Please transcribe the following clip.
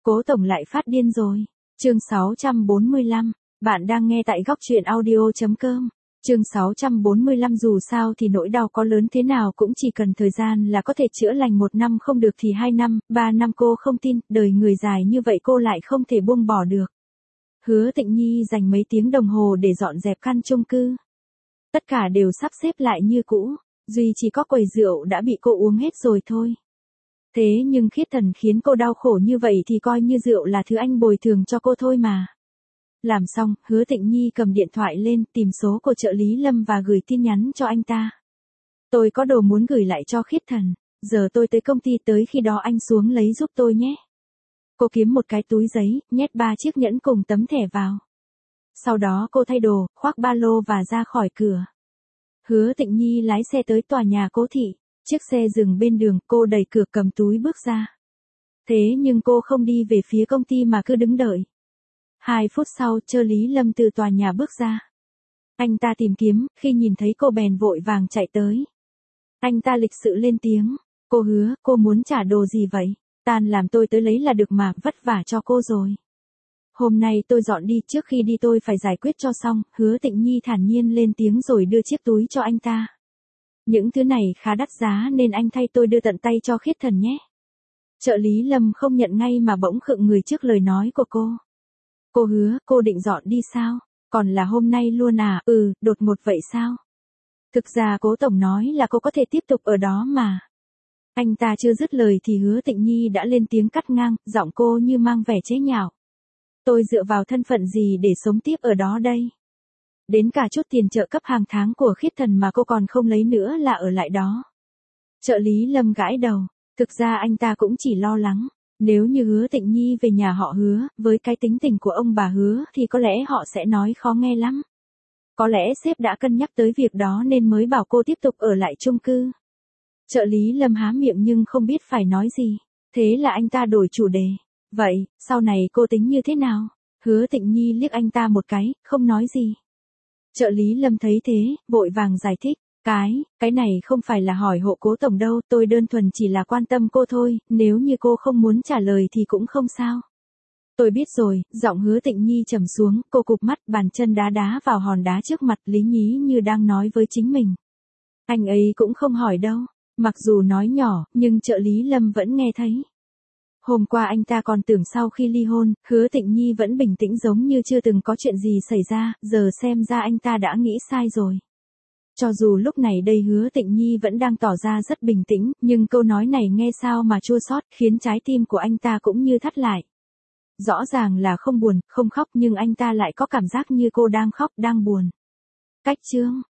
Cố tổng lại phát điên rồi. Chương 645, bạn đang nghe tại góc truyện audio.com. Chương 645 dù sao thì nỗi đau có lớn thế nào cũng chỉ cần thời gian là có thể chữa lành, 1 năm không được thì 2 năm, 3 năm, cô không tin, đời người dài như vậy cô lại không thể buông bỏ được. Hứa Tịnh Nhi dành mấy tiếng đồng hồ để dọn dẹp căn chung cư. Tất cả đều sắp xếp lại như cũ, duy chỉ có quầy rượu đã bị cô uống hết rồi thôi. Thế nhưng Khiết Thần khiến cô đau khổ như vậy thì coi như rượu là thứ anh bồi thường cho cô thôi mà. Làm xong, Hứa Tịnh Nhi cầm điện thoại lên tìm số của trợ lý Lâm và gửi tin nhắn cho anh ta. Tôi có đồ muốn gửi lại cho Khiết Thần, giờ tôi tới công ty, tới khi đó anh xuống lấy giúp tôi nhé. Cô kiếm một cái túi giấy, nhét 3 chiếc nhẫn cùng tấm thẻ vào. Sau đó cô thay đồ, khoác ba lô và ra khỏi cửa. Hứa Tịnh Nhi lái xe tới tòa nhà Cố Thị. Chiếc xe dừng bên đường, cô đẩy cửa cầm túi bước ra. Thế nhưng cô không đi về phía công ty mà cứ đứng đợi. 2 phút sau, trợ lý Lâm từ tòa nhà bước ra. Anh ta tìm kiếm, khi nhìn thấy cô bèn vội vàng chạy tới. Anh ta lịch sự lên tiếng. Cô Hứa, cô muốn trả đồ gì vậy? Tan làm tôi tới lấy là được mà, vất vả cho cô rồi. Hôm nay tôi dọn đi, trước khi đi tôi phải giải quyết cho xong. Hứa Tịnh Nhi thản nhiên lên tiếng rồi đưa chiếc túi cho anh ta. Những thứ này khá đắt giá nên anh thay tôi đưa tận tay cho Khiết Thần nhé. Trợ lý Lâm không nhận ngay mà bỗng khựng người trước lời nói của cô. Cô Hứa, cô định dọn đi sao? Còn là hôm nay luôn à? Đột ngột vậy sao? Thực ra Cố tổng nói là cô có thể tiếp tục ở đó mà. Anh ta chưa dứt lời thì Hứa Tịnh Nhi đã lên tiếng cắt ngang, giọng cô như mang vẻ chế nhạo. Tôi dựa vào thân phận gì để sống tiếp ở đó đây? Đến cả chút tiền trợ cấp hàng tháng của Khiết Thần mà cô còn không lấy nữa là ở lại đó. Trợ lý Lâm gãi đầu, thực ra anh ta cũng chỉ lo lắng, nếu như Hứa Tịnh Nhi về nhà họ Hứa, với cái tính tình của ông bà Hứa thì có lẽ họ sẽ nói khó nghe lắm. Có lẽ sếp đã cân nhắc tới việc đó nên mới bảo cô tiếp tục ở lại chung cư. Trợ lý Lâm há miệng nhưng không biết phải nói gì, thế là anh ta đổi chủ đề. Vậy, sau này cô tính như thế nào? Hứa Tịnh Nhi liếc anh ta một cái, không nói gì. Trợ lý Lâm thấy thế, vội vàng giải thích. Cái này không phải là hỏi hộ Cố tổng đâu, tôi đơn thuần chỉ là quan tâm cô thôi, nếu như cô không muốn trả lời thì cũng không sao. Tôi biết rồi, giọng Hứa Tịnh Nhi trầm xuống, cô cụp mắt, bàn chân đá đá vào hòn đá trước mặt, lý nhí như đang nói với chính mình. Anh ấy cũng không hỏi đâu, mặc dù nói nhỏ, nhưng trợ lý Lâm vẫn nghe thấy. Hôm qua anh ta còn tưởng sau khi ly hôn, Hứa Tịnh Nhi vẫn bình tĩnh giống như chưa từng có chuyện gì xảy ra, giờ xem ra anh ta đã nghĩ sai rồi. Cho dù lúc này đây Hứa Tịnh Nhi vẫn đang tỏ ra rất bình tĩnh, nhưng câu nói này nghe sao mà chua xót, khiến trái tim của anh ta cũng như thắt lại. Rõ ràng là không buồn, không khóc nhưng anh ta lại có cảm giác như cô đang khóc, đang buồn. Cách chương